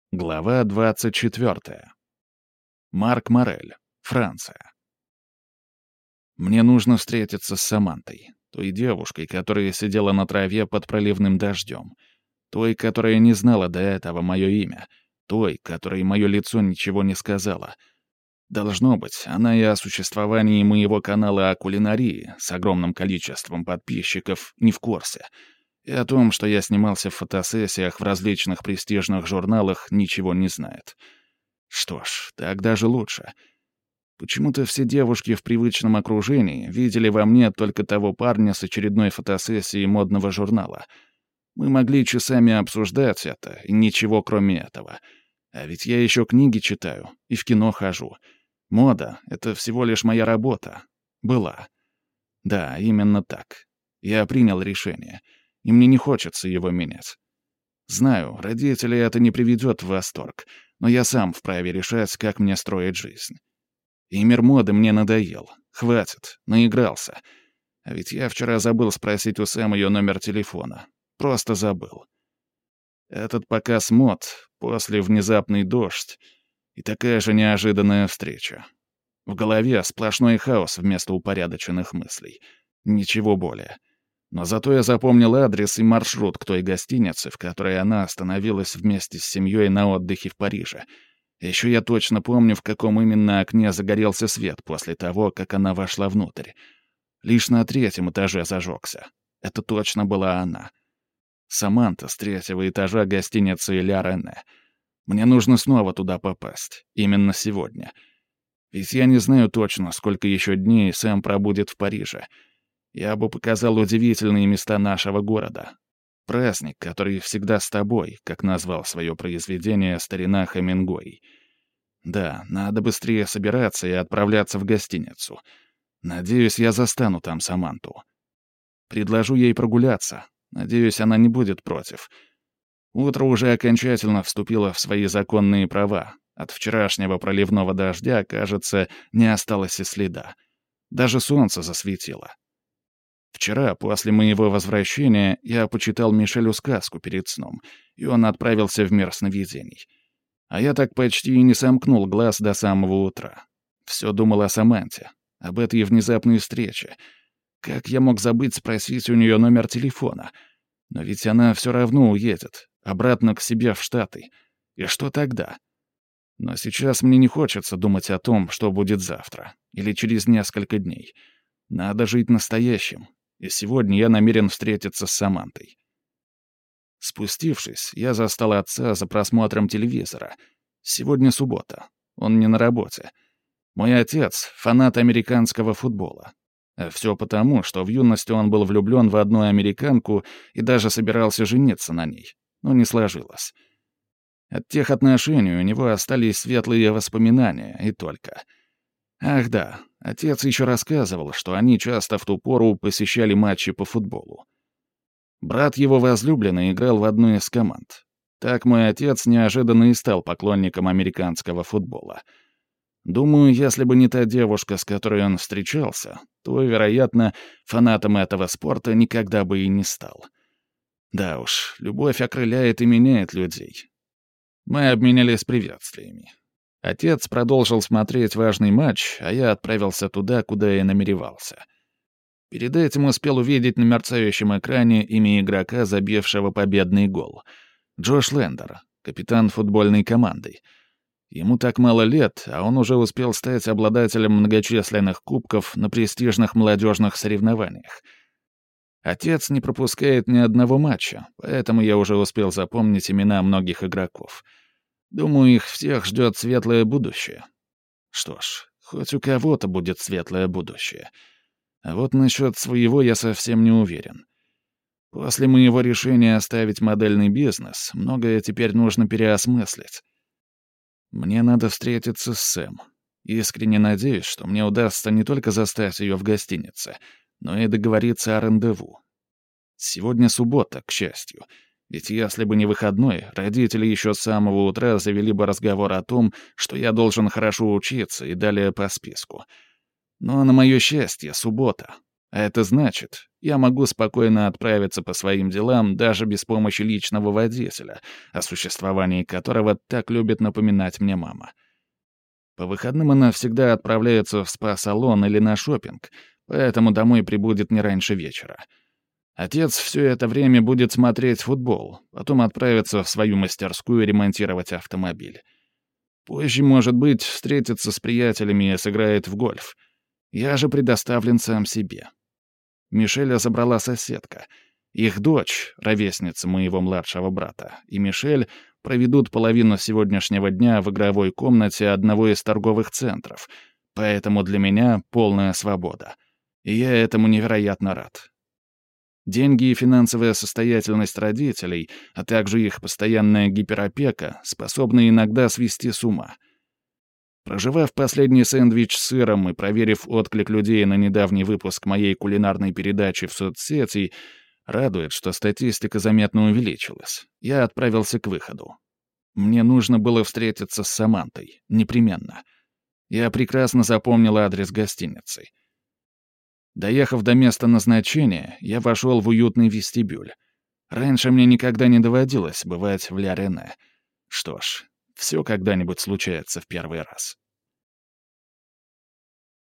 Глава 24. Марк Морель, Франция. Мне нужно встретиться с Самантой, той девушкой, которая сидела на траве под проливным дождем, той, которая не знала до этого мое имя, той, которой мое лицо ничего не сказала. Должно быть, она и о существовании моего канала о кулинарии с огромным количеством подписчиков не в курсе, и о том, что я снимался в фотосессиях в различных престижных журналах, ничего не знает. Что ж, так даже лучше. Почему-то все девушки в привычном окружении видели во мне только того парня с очередной фотосессии модного журнала. Мы могли часами обсуждать это, и ничего кроме этого. А ведь я еще книги читаю и в кино хожу. Мода — это всего лишь моя работа. Была. Да, именно так. Я принял решение, и мне не хочется его менять. Знаю, родителей это не приведет в восторг, но я сам вправе решать, как мне строить жизнь. И мир моды мне надоел. Хватит, наигрался. А ведь я вчера забыл спросить у Сэм ее номер телефона. Просто забыл. Этот показ мод, после внезапный дождь и такая же неожиданная встреча. В голове сплошной хаос вместо упорядоченных мыслей. Ничего более. Но зато я запомнил адрес и маршрут к той гостинице, в которой она остановилась вместе с семьей на отдыхе в Париже. Еще я точно помню, в каком именно окне загорелся свет после того, как она вошла внутрь. Лишь на 3-м этаже зажегся. Это точно была она. Саманта с 3-го этажа гостиницы «Ля Рене». Мне нужно снова туда попасть. Именно сегодня. Ведь я не знаю точно, сколько еще дней Сэм пробудет в Париже. Я бы показал удивительные места нашего города. Праздник, который всегда с тобой, как назвал свое произведение старина Хемингуэй. Да, надо быстрее собираться и отправляться в гостиницу. Надеюсь, я застану там Саманту. Предложу ей прогуляться. Надеюсь, она не будет против. Утро уже окончательно вступило в свои законные права. От вчерашнего проливного дождя, кажется, не осталось и следа. Даже солнце засветило. Вчера, после моего возвращения, я почитал Мишелю сказку перед сном, и он отправился в мир сновидений. А я так почти и не сомкнул глаз до самого утра. Все думал о Саманте, об этой внезапной встрече. Как я мог забыть спросить у нее номер телефона? Но ведь она все равно уедет, обратно к себе в Штаты. И что тогда? Но сейчас мне не хочется думать о том, что будет завтра или через несколько дней. Надо жить настоящим. И сегодня я намерен встретиться с Самантой. Спустившись, я застал отца за просмотром телевизора. Сегодня суббота. Он не на работе. Мой отец — фанат американского футбола. А все потому, что в юности он был влюблен в одну американку и даже собирался жениться на ней. Но не сложилось. От тех отношений у него остались светлые воспоминания, и только. Ах да, отец еще рассказывал, что они часто в ту пору посещали матчи по футболу. Брат его возлюбленный играл в одной из команд. Так мой отец неожиданно и стал поклонником американского футбола. Думаю, если бы не та девушка, с которой он встречался, то, вероятно, фанатом этого спорта никогда бы и не стал. Да уж, любовь окрыляет и меняет людей. Мы обменялись приветствиями. Отец продолжил смотреть важный матч, а я отправился туда, куда и намеревался. Перед этим успел увидеть на мерцающем экране имя игрока, забившего победный гол. Джош Лендер, капитан футбольной команды. Ему так мало лет, а он уже успел стать обладателем многочисленных кубков на престижных молодежных соревнованиях. Отец не пропускает ни одного матча, поэтому я уже успел запомнить имена многих игроков. Думаю, их всех ждет светлое будущее. Что ж, хоть у кого-то будет светлое будущее. А вот насчет своего я совсем не уверен. После моего решения оставить модельный бизнес, многое теперь нужно переосмыслить. Мне надо встретиться с Сэм. Искренне надеюсь, что мне удастся не только застать ее в гостинице, но и договориться о рандеву. Сегодня суббота, к счастью. Ведь если бы не выходной, родители еще с самого утра завели бы разговор о том, что я должен хорошо учиться и далее по списку. Но на мое счастье, суббота. А это значит, я могу спокойно отправиться по своим делам даже без помощи личного водителя, о существовании которого так любит напоминать мне мама. По выходным она всегда отправляется в спа-салон или на шопинг, поэтому домой прибудет не раньше вечера. Отец все это время будет смотреть футбол, потом отправится в свою мастерскую ремонтировать автомобиль. Позже, может быть, встретится с приятелями и сыграет в гольф. Я же предоставлен сам себе. Мишеля забрала соседка. Их дочь, ровесница моего младшего брата, и Мишель проведут половину сегодняшнего дня в игровой комнате одного из торговых центров, поэтому для меня полная свобода. И я этому невероятно рад. Деньги и финансовая состоятельность родителей, а также их постоянная гиперопека способны иногда свести с ума. Проживав последний сэндвич с сыром и проверив отклик людей на недавний выпуск моей кулинарной передачи в соцсети, радует, что статистика заметно увеличилась. Я отправился к выходу. Мне нужно было встретиться с Самантой. Непременно. Я прекрасно запомнил адрес гостиницы. Доехав до места назначения, я вошел в уютный вестибюль. Раньше мне никогда не доводилось бывать в Ля Рене. Что ж, все когда-нибудь случается в первый раз.